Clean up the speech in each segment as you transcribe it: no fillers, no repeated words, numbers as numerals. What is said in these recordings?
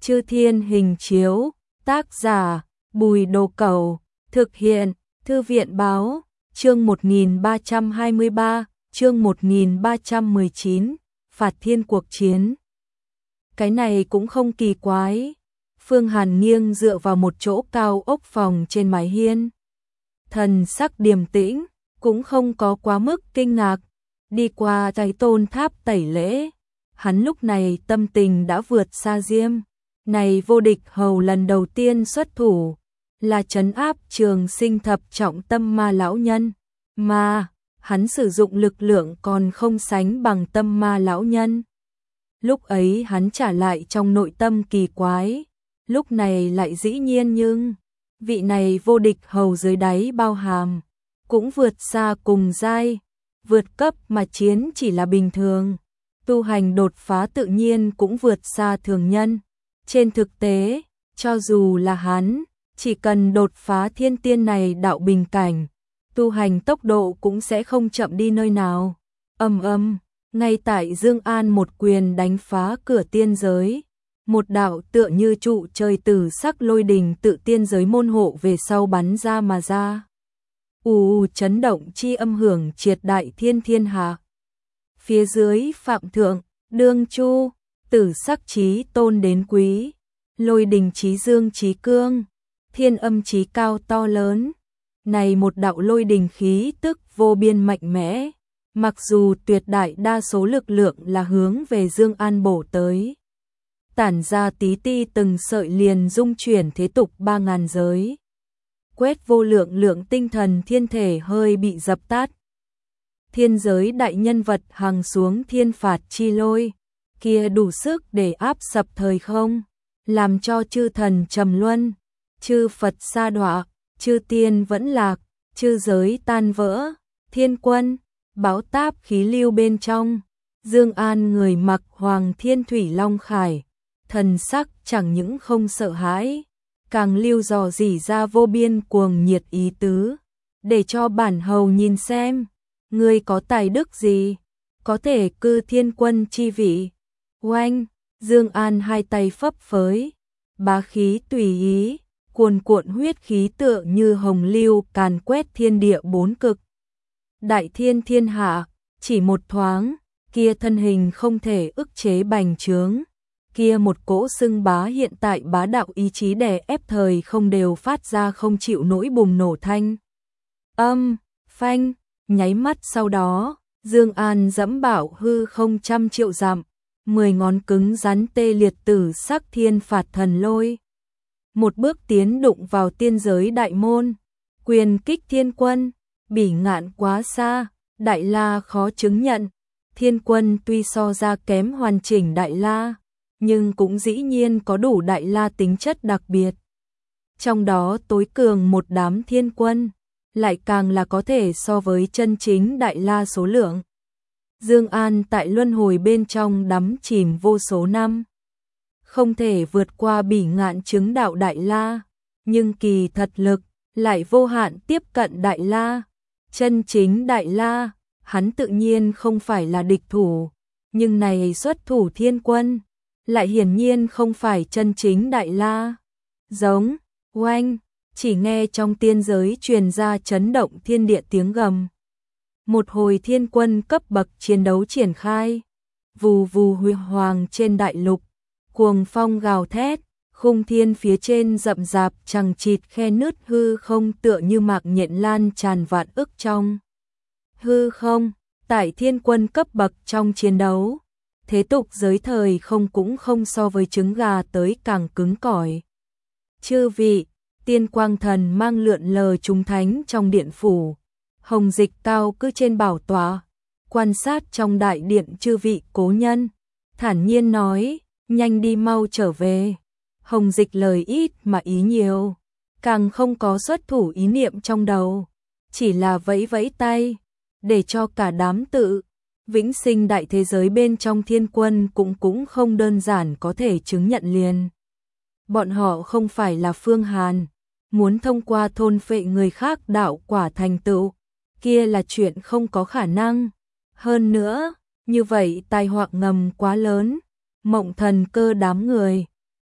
Chư Thiên Hình Chiếu, tác giả Bùi Đồ Cẩu, thực hiện Thư viện Báo, chương 1323, chương 1319, Phạt Thiên cuộc chiến. Cái này cũng không kỳ quái. Phương Hàn nghiêng dựa vào một chỗ cao ốc phòng trên mái hiên. Thần sắc điềm tĩnh, cũng không có quá mức kinh ngạc. Đi qua Thái Tôn tháp tẩy lễ, hắn lúc này tâm tình đã vượt xa Diêm. Này vô địch hầu lần đầu tiên xuất thủ, là trấn áp Trường Sinh thập trọng tâm ma lão nhân. Mà, hắn sử dụng lực lượng còn không sánh bằng tâm ma lão nhân. Lúc ấy hắn trả lại trong nội tâm kỳ quái, lúc này lại dĩ nhiên nhưng, vị này vô địch hầu dưới đáy bao hàm, cũng vượt xa cùng giai, vượt cấp mà chiến chỉ là bình thường. Tu hành đột phá tự nhiên cũng vượt xa thường nhân. Trên thực tế, cho dù là hắn, chỉ cần đột phá thiên tiên này đạo bình cảnh, tu hành tốc độ cũng sẽ không chậm đi nơi nào. Ngay tại Dương An một quyền đánh phá cửa tiên giới, một đạo tựa như trụ trời tử sắc lôi đình tự tiên giới môn hộ về sau bắn ra mà ra. Chấn động chi âm hưởng triệt đại thiên hạ. Phía dưới Phạm Thượng, Đương Chu, tử sắc chí tôn đến quý, lôi đình chí dương chí cương, thiên âm chí cao to lớn. Này một đạo lôi đình khí tức vô biên mạnh mẽ, mặc dù tuyệt đại đa số lực lượng là hướng về Dương An bổ tới, tản ra tí ti từng sợi liền dung chuyển thế tục 3000 giới. Quét vô lượng tinh thần thiên thể hơi bị dập tắt. Thiên giới đại nhân vật hằng xuống thiên phạt chi lôi, kia đủ sức để áp sập thời không, làm cho chư thần trầm luân, chư Phật sa đọa, chư tiên vẫn lạc, chư giới tan vỡ. Thiên quân, bão táp khí lưu bên trong, Dương An người mặc Hoàng Thiên Thủy Long khải, thần sắc chẳng những không sợ hãi, càng lưu dò dỉ ra vô biên cuồng nhiệt ý tứ, để cho bản hầu nhìn xem, ngươi có tài đức gì, có thể cư thiên quân chi vị. Oanh, Dương An hai tay phấp phới, bá khí tùy ý, cuồn cuộn huyết khí tựa như hồng lưu càn quét thiên địa bốn cực. Đại thiên hạ, chỉ một thoáng, kia thân hình không thể ức chế bành trướng, kia một cỗ xưng bá hiện tại bá đạo ý chí đè ép thời không đều phát ra không chịu nổi bùng nổ thanh. Phanh, nháy mắt sau đó, Dương An dẫm bảo hư không trăm triệu dặm, 10 ngón cứng rắn tê liệt tử sắc thiên phạt thần lôi. Một bước tiến đụng vào tiên giới đại môn, quyền kích thiên quân, bỉ ngạn quá xa, đại la khó chứng nhận. Thiên quân tuy so ra kém hoàn chỉnh đại la, nhưng cũng dĩ nhiên có đủ đại la tính chất đặc biệt. Trong đó tối cường một đám thiên quân, lại càng là có thể so với chân chính đại la số lượng. Dương An tại luân hồi bên trong đắm chìm vô số năm, không thể vượt qua bỉ ngạn chứng đạo đại la, nhưng kỳ thật lực lại vô hạn tiếp cận đại la. Chân chính đại la, hắn tự nhiên không phải là địch thủ, nhưng này xuất thủ thiên quân, lại hiển nhiên không phải chân chính đại la. Giống, oanh, chỉ nghe trong tiên giới truyền ra chấn động thiên địa tiếng gầm. Một hồi thiên quân cấp bậc chiến đấu triển khai, vù vù huy hoàng trên đại lục, cuồng phong gào thét, khung thiên phía trên rậm rạp chằng chịt khe nứt hư không tựa như mạc nhện lan tràn vạn ức trong hư không. Tại thiên quân cấp bậc trong chiến đấu, thế tục giới thời không cũng không so với trứng gà tới càng cứng cỏi. Chư vị, tiên quang thần mang lượn lờ chúng thánh trong điện phủ, Hồng Dịch cao cư trên bảo tọa, quan sát trong đại điện chư vị cố nhân, thản nhiên nói, nhanh đi mau trở về. Hồng Dịch lời ít mà ý nhiều, càng không có xuất thủ ý niệm trong đầu, chỉ là vẫy vẫy tay, để cho cả đám tự vĩnh sinh đại thế giới bên trong thiên quân cũng không đơn giản có thể chứng nhận liền. Bọn họ không phải là Phương Hàn, muốn thông qua thôn phệ người khác đạo quả thành tựu, kia là chuyện không có khả năng. Hơn nữa, như vậy tai họa ngầm quá lớn, Mộng Thần Cơ đám người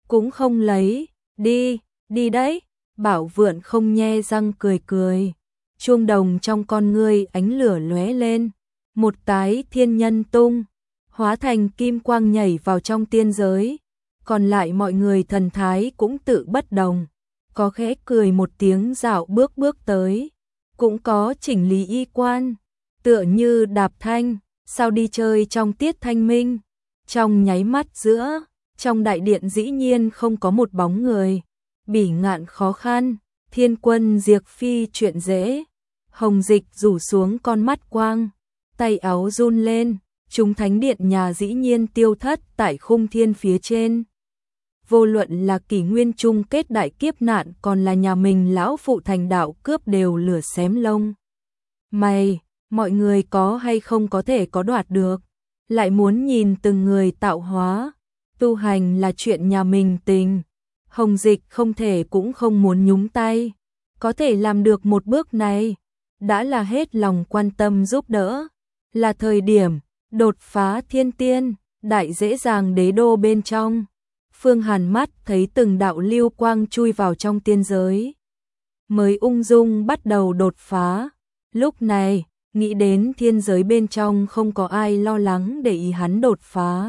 cũng không lấy, đi, đi đấy. Bảo Vượn không nhe răng cười cười. Chuông đồng trong con ngươi ánh lửa lóe lên, một cái thiên nhân tung, hóa thành kim quang nhảy vào trong tiên giới. Còn lại mọi người thần thái cũng tự bất đồng, có khẽ cười một tiếng dạo bước bước tới, cũng có chỉnh lý y quan, tựa như đạp thanh, sao đi chơi trong tiết thanh minh. Trong nháy mắt giữa, trong đại điện dĩ nhiên không có một bóng người. Bỉ Ngạn khó khăn, Thiên Quân diệt phi chuyện dễ. Hồng Dịch rủ xuống con mắt quang, tay áo run lên, chúng thánh điện nhà dĩ nhiên tiêu thất tại khung thiên phía trên. Vô luận là kỷ nguyên chung kết đại kiếp nạn còn là nhà mình lão phụ thành đạo cướp đều lửa xém lông. Mày, mọi người có hay không có thể có đoạt được, lại muốn nhìn từng người tạo hóa, tu hành là chuyện nhà mình tình. Hồng Dịch không thể cũng không muốn nhúng tay, có thể làm được một bước này, đã là hết lòng quan tâm giúp đỡ, là thời điểm đột phá thiên tiên, đại dễ dàng đế đô bên trong. Phương Hàn mắt thấy từng đạo lưu quang chui vào trong tiên giới, mới ung dung bắt đầu đột phá. Lúc này, nghĩ đến thiên giới bên trong không có ai lo lắng để ý hắn đột phá.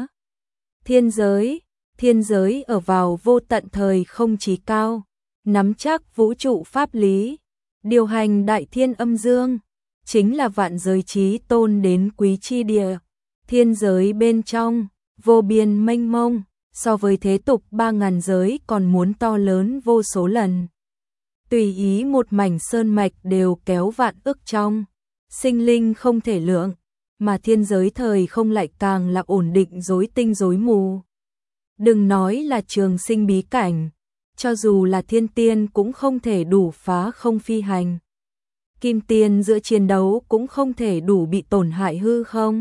Thiên giới ở vào vô tận thời không chí cao, nắm chắc vũ trụ pháp lý, điều hành đại thiên âm dương, chính là vạn giới chí tôn đến quý chi địa. Thiên giới bên trong, vô biên mênh mông, so với thế tục 3.000 giới còn muốn to lớn vô số lần. Tùy ý một mảnh sơn mạch đều kéo vạn ức trong, sinh linh không thể lượng, mà thiên giới thời không lại càng là ổn định rối tinh rối mù. Đừng nói là trường sinh bí cảnh, cho dù là thiên tiên cũng không thể đủ phá không phi hành. Kim tiên giữa chiến đấu cũng không thể đủ bị tổn hại hư không.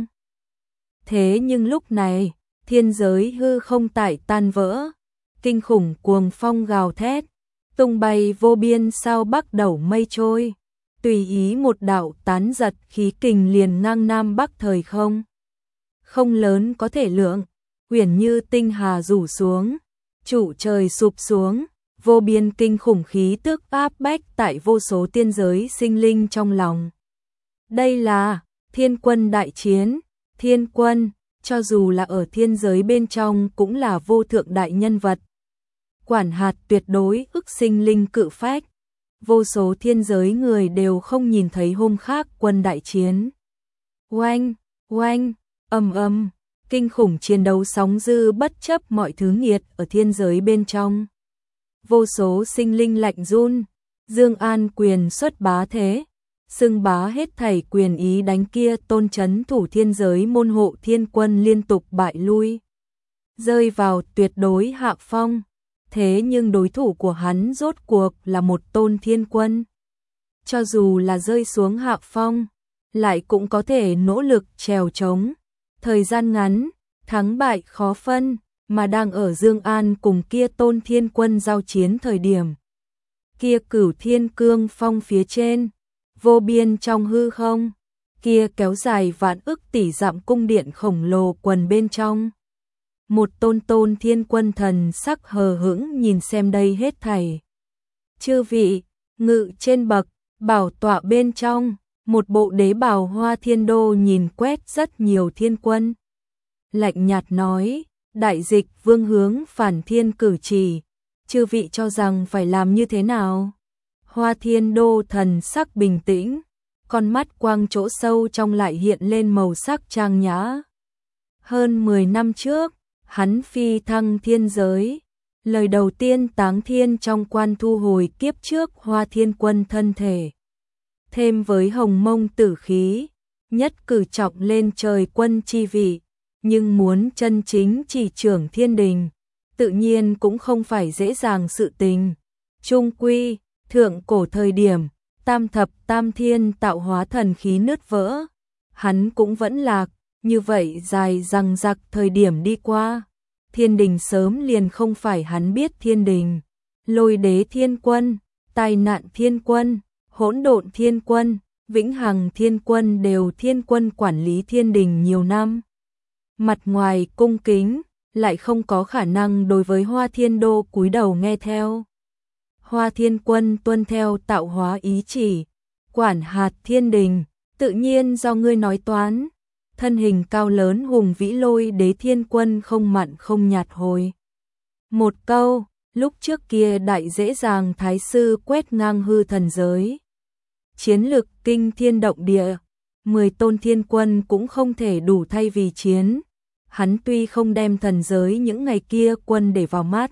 Thế nhưng lúc này, thiên giới hư không tại tan vỡ, kinh khủng cuồng phong gào thét, tung bay vô biên sao bắc đầu mây trôi, tùy ý một đạo tán giật khí kình liền ngang nam bắc thời không. Không lớn có thể lượng, uyển như tinh hà rủ xuống, trụ trời sụp xuống, vô biên kinh khủng khí tức áp bách tại vô số tiên giới sinh linh trong lòng. Đây là thiên quân đại chiến, thiên quân, cho dù là ở thiên giới bên trong cũng là vô thượng đại nhân vật. Quản hạt tuyệt đối ức sinh linh cự phách, vô số thiên giới người đều không nhìn thấy hôm khác quân đại chiến. Oanh, oanh, ầm ầm, kinh khủng chiến đấu sóng dư bất chấp mọi thứ nghiệt ở thiên giới bên trong. Vô số sinh linh lạnh run, Dương An quyền xuất bá thế, xưng bá hết thảy quyền ý đánh kia tôn chấn thủ thiên giới môn hộ thiên quân liên tục bại lui, rơi vào tuyệt đối hạ phong. Thế nhưng đối thủ của hắn rốt cuộc là một tôn thiên quân. Cho dù là rơi xuống hạ phong, lại cũng có thể nỗ lực trèo trống. Thời gian ngắn, thắng bại khó phân, mà đang ở Dương An cùng kia tôn thiên quân giao chiến thời điểm. Kia cửu thiên cương phong phía trên, vô biên trong hư không, kia kéo dài vạn ức tỷ dặm cung điện khổng lồ quần bên trong. Một tôn thiên quân thần sắc hờ hững nhìn xem đây hết thảy. Chư vị, ngự trên bậc, bảo tọa bên trong, một bộ đế bào hoa thiên đô nhìn quét rất nhiều thiên quân. Lạnh nhạt nói, đại dịch vương hướng phản thiên cử chỉ, chư vị cho rằng phải làm như thế nào? Hoa thiên đô thần sắc bình tĩnh, con mắt quang chỗ sâu trong lại hiện lên màu sắc trang nhã. Hơn 10 năm trước, hắn phi thăng thiên giới, lời đầu tiên táng thiên trong quan thu hồi kiếp trước Hoa Thiên Quân thân thể. Thêm với hồng mông tử khí, nhất cử trọng lên trời quân chi vị, nhưng muốn chân chính chỉ trưởng thiên đình, tự nhiên cũng không phải dễ dàng sự tình. Trung quy, thượng cổ thời điểm, tam thập tam thiên tạo hóa thần khí nứt vỡ, hắn cũng vẫn lạc. Như vậy dài dằng dặc thời điểm đi qua, thiên đình sớm liền không phải hắn biết thiên đình. Lôi đế thiên quân, tai nạn thiên quân, hỗn độn thiên quân, vĩnh hằng thiên quân đều thiên quân quản lý thiên đình nhiều năm. Mặt ngoài cung kính, lại không có khả năng đối với Hoa Thiên Đô cúi đầu nghe theo. Hoa Thiên Quân tuân theo tạo hóa ý chỉ, quản hạt thiên đình, tự nhiên do ngươi nói toán. Thân hình cao lớn hùng vĩ Lôi Đế Thiên Quân không mặn không nhạt hồi một câu, lúc trước kia đại dễ dàng thái sư quét ngang hư thần giới. Chiến lực kinh thiên động địa, 10 tôn thiên quân cũng không thể đủ thay vì chiến. Hắn tuy không đem thần giới những ngày kia quân để vào mắt,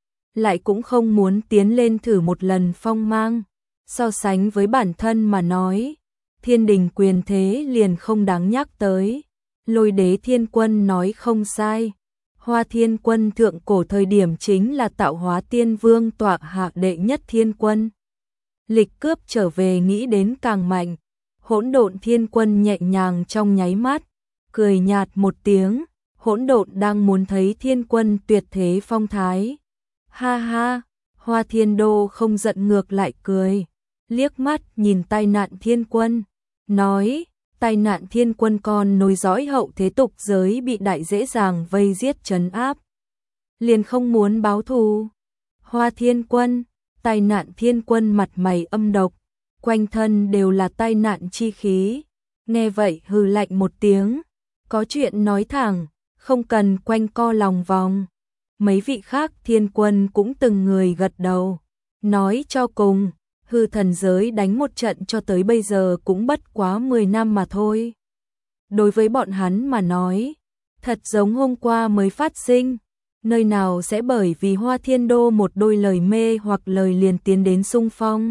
lại cũng không muốn tiến lên thử một lần phong mang. So sánh với bản thân mà nói, thiên đình quyền thế liền không đáng nhắc tới. Lôi Đế Thiên Quân nói không sai. Hoa Thiên Quân thượng cổ thời điểm chính là tạo hóa tiên vương tọa hạ đệ nhất thiên quân. Lịch cướp trở về nghĩ đến càng mạnh. Hỗn Độn Thiên Quân nhẹ nhàng trong nháy mắt, cười nhạt một tiếng. Hỗn Độn đang muốn thấy thiên quân tuyệt thế phong thái. Ha ha, Hoa Thiên Đô không giận ngược lại cười, liếc mắt nhìn Tai Nạn Thiên Quân, nói, Tai Nạn Thiên Quân con nối dõi hậu thế tục giới bị đại dễ dàng vây giết trấn áp, liền không muốn báo thù. Hoa Thiên Quân, Tai Nạn Thiên Quân mặt mày âm độc, quanh thân đều là tai nạn chi khí, nghe vậy hừ lạnh một tiếng, có chuyện nói thẳng, không cần quanh co lòng vòng. Mấy vị khác thiên quân cũng từng người gật đầu, nói cho cùng, hư thần giới đánh một trận cho tới bây giờ cũng bất quá 10 năm mà thôi. Đối với bọn hắn mà nói, thật giống hôm qua mới phát sinh, nơi nào sẽ bởi vì Hoa Thiên Đô một đôi lời mê hoặc lời liền tiến đến xung phong.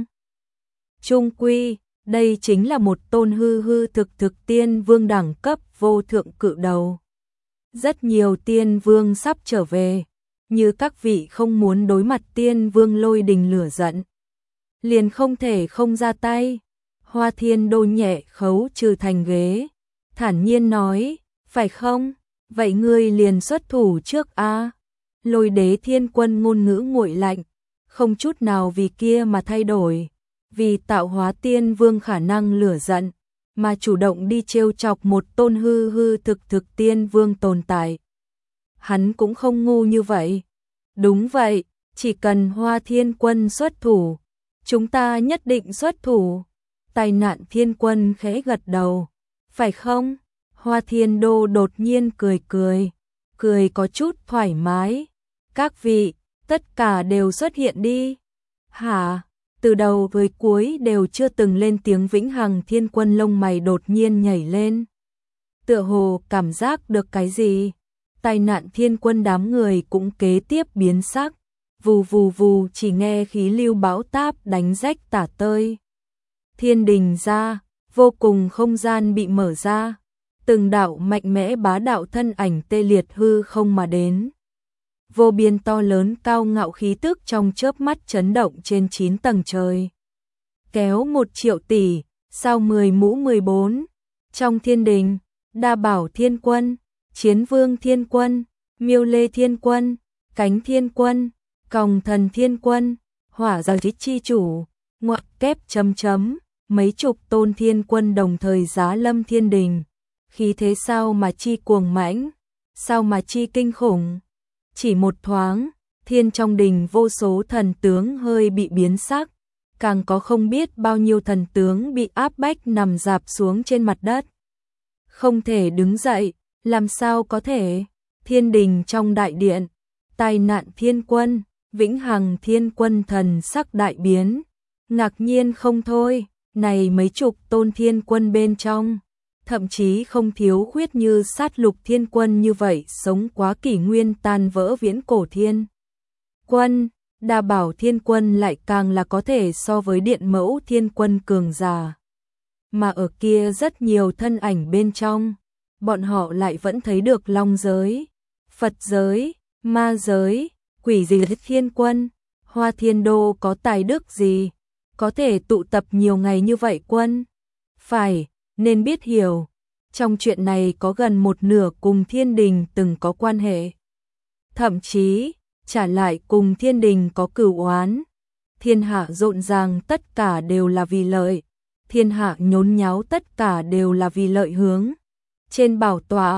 Trung quy, đây chính là một tôn hư hư thực tiên vương đẳng cấp vô thượng cự đầu. Rất nhiều tiên vương sắp trở về, như các vị không muốn đối mặt tiên vương lôi đình lửa giận, liền không thể không ra tay. Hoa Thiên Đô nhẹ khấu trừ thành ghế, thản nhiên nói, phải không? Vậy ngươi liền xuất thủ trước a. Lôi Đế Thiên Quân ngôn ngữ nguội lạnh, không chút nào vì kia mà thay đổi, vì tạo hóa tiên vương khả năng lửa giận, mà chủ động đi trêu chọc một tôn hư hư thực tiên vương tồn tại. Hắn cũng không ngu như vậy. Đúng vậy, chỉ cần Hoa Thiên Quân xuất thủ, chúng ta nhất định xuất thủ. Tai Nạn Thiên Quân khẽ gật đầu, phải không? Hoa Thiên Đô đột nhiên cười có chút thoải mái. Các vị, tất cả đều xuất hiện đi. Hả? Từ đầu với cuối đều chưa từng lên tiếng Vĩnh Hằng Thiên Quân lông mày đột nhiên nhảy lên. Tựa hồ cảm giác được cái gì? Tai Nạn Thiên Quân đám người cũng kế tiếp biến sắc. Vù vù vù, chỉ nghe khí lưu bão táp đánh rách tả tơi. Thiên đình ra, vô cùng không gian bị mở ra. Từng đạo mạnh mẽ bá đạo thân ảnh tê liệt hư không mà đến. Vô biên to lớn cao ngạo khí tức trong chớp mắt chấn động trên 9 tầng trời. Kéo 1 triệu tỷ, sao 10 mũ 14. Trong thiên đình, Đa Bảo Thiên Quân, Chiến Vương Thiên Quân, Miêu Lê Thiên Quân, Cánh Thiên Quân, Còng Thần Thiên Quân, Hỏa Giặc Chi Chủ, ngoặc kép chấm chấm, mấy chục tôn thiên quân đồng thời giá lâm thiên đình. Khí thế sao mà chi cuồng mãnh, sao mà chi kinh khủng. Chỉ một thoáng, thiên trong đình vô số thần tướng hơi bị biến sắc, càng có không biết bao nhiêu thần tướng bị áp bách nằm rạp xuống trên mặt đất. Không thể đứng dậy, làm sao có thể? Thiên đình trong đại điện, Tai Nạn Thiên Quân, Vĩnh Hằng Thiên Quân thần sắc đại biến, ngạc nhiên không thôi, này mấy chục tôn thiên quân bên trong, thậm chí không thiếu khuyết như Sát Lục Thiên Quân như vậy sống quá kỷ nguyên tan vỡ viễn cổ thiên quân, Đa Bảo Thiên Quân lại càng là có thể so với Điện Mẫu Thiên Quân cường giả. Mà ở kia rất nhiều thân ảnh bên trong, bọn họ lại vẫn thấy được Long giới, Phật giới, Ma giới, Quỷ Dị Thiên Quân, Hoa Thiên Đô có tài đức gì, có thể tụ tập nhiều ngày như vậy quân? Phải, nên biết hiểu, trong chuyện này có gần một nửa cùng thiên đình từng có quan hệ. Thậm chí, trả lại cùng thiên đình có cửu oán. Thiên hạ rộn ràng tất cả đều là vì lợi, thiên hạ nhốn nháo tất cả đều là vì lợi hướng. Trên bảo tọa,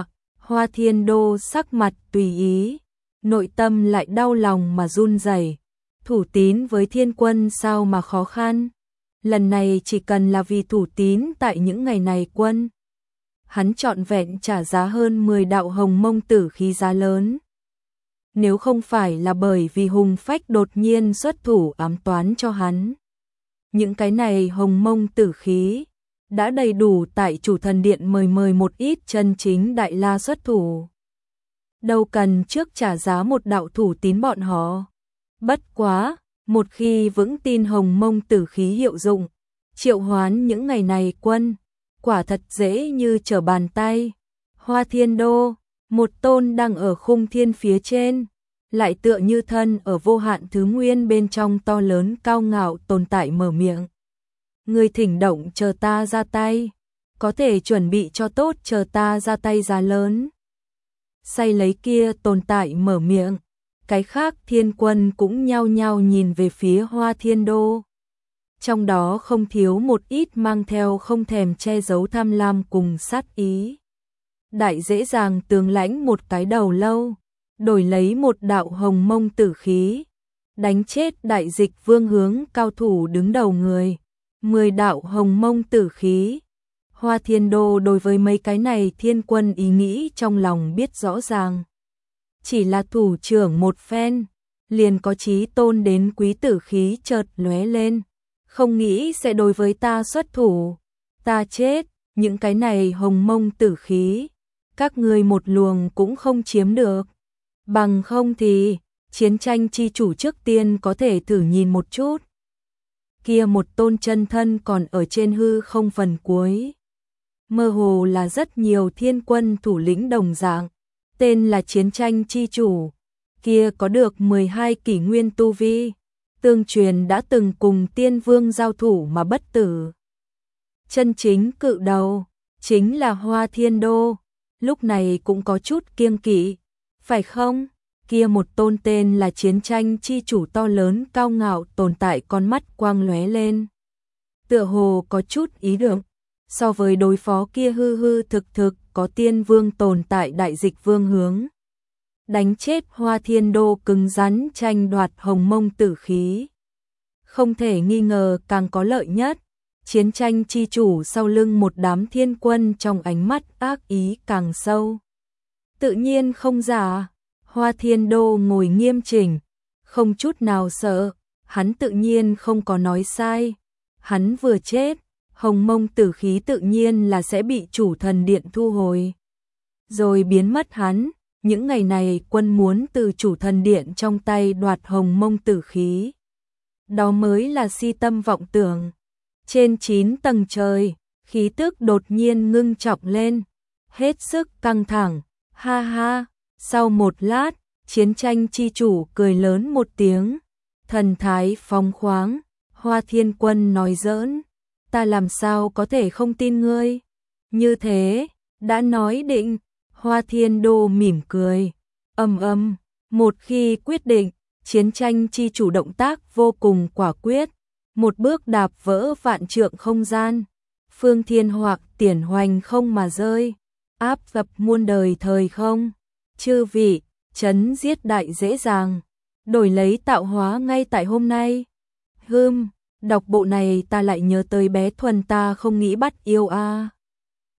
Hoa Thiên Đô sắc mặt tùy ý, nội tâm lại đau lòng mà run rẩy. Thủ tín với Thiên Quân sao mà khó khăn? Lần này chỉ cần là vì thủ tín tại những ngày này quân. Hắn trọn vẹn trả giá hơn 10 đạo hồng mông tử khí giá lớn. Nếu không phải là bởi vì Hùng Phách đột nhiên xuất thủ ám toán cho hắn. Những cái này hồng mông tử khí đã đầy đủ tại chủ thần điện mời một ít chân chính đại la xuất thủ. Đâu cần trước trả giá một đạo thủ tín bọn họ. Bất quá, một khi vững tin hồng mông tử khí hiệu dụng, triệu hoán những ngày này quân, quả thật dễ như trở bàn tay. Hoa Thiên Đô, một tôn đang ở khung thiên phía trên, lại tựa như thân ở vô hạn thứ nguyên bên trong to lớn cao ngạo tồn tại mở miệng. Người thỉnh động chờ ta ra tay, có thể chuẩn bị cho tốt chờ ta ra tay giá lớn. Say lấy kia tồn tại mở miệng, cái khác thiên quân cũng nhao nhao nhìn về phía Hoa Thiên Đô. Trong đó không thiếu một ít mang theo không thèm che giấu tham lam cùng sát ý. Đại dễ dàng tường lãnh một cái đầu lâu, đổi lấy một đạo hồng mông tử khí, đánh chết đại dịch vương hướng cao thủ đứng đầu người. 10 đạo hồng mông tử khí. Hoa Thiên Đô đối với mấy cái này thiên quân ý nghĩ trong lòng biết rõ ràng. Chỉ là thủ trưởng một phen, liền có chí tôn đến quý tử khí chợt lóe lên. Không nghĩ sẽ đối với ta xuất thủ. Ta chết, những cái này hồng mông tử khí. Các ngươi một luồng cũng không chiếm được. Bằng không thì, chiến tranh chi chủ trước tiên có thể thử nhìn một chút. Kia một tôn chân thân còn ở trên hư không phần cuối. Mơ hồ là rất nhiều thiên quân thủ lĩnh đồng dạng. Tên là chiến tranh chi chủ. Kia có được 12 kỷ nguyên tu vi. Tương truyền đã từng cùng tiên vương giao thủ mà bất tử. Chân chính cự đầu, chính là Hoa Thiên Đô. Lúc này cũng có chút kiêng kỵ. Phải không? Kia một tôn tên là chiến tranh chi chủ to lớn cao ngạo tồn tại con mắt quang lóe lên. Tựa hồ có chút ý tưởng, so với đối phó kia hư hư thực có tiên vương tồn tại đại dịch vương hướng. Đánh chết Hoa Thiên Đô cứng rắn tranh đoạt hồng mông tử khí. Không thể nghi ngờ càng có lợi nhất, chiến tranh chi chủ sau lưng một đám thiên quân trong ánh mắt ác ý càng sâu. Tự nhiên không giả. Hoa Thiên Đô ngồi nghiêm chỉnh, không chút nào sợ, hắn tự nhiên không có nói sai. Hắn vừa chết, hồng mông tử khí tự nhiên là sẽ bị chủ thần điện thu hồi. Rồi biến mất hắn, những ngày này quân muốn từ chủ thần điện trong tay đoạt hồng mông tử khí. Đó mới là si tâm vọng tưởng. Trên 9 tầng trời, khí tức đột nhiên ngưng trọng lên, hết sức căng thẳng, ha ha. Sau một lát, chiến tranh chi chủ cười lớn một tiếng, thần thái phóng khoáng. Hoa Thiên Quân nói giỡn, ta làm sao có thể không tin ngươi? Như thế, đã nói định. Hoa Thiên Đô mỉm cười, một khi quyết định, chiến tranh chi chủ động tác vô cùng quả quyết, một bước đạp vỡ vạn trượng không gian, phương thiên hoặc tiền hoành không mà rơi, áp dập muôn đời thời không. Chư vị, chấn giết đại dễ dàng, đổi lấy tạo hóa ngay tại hôm nay. Đọc bộ này ta lại nhớ tới bé Thuần ta không nghĩ bắt yêu a.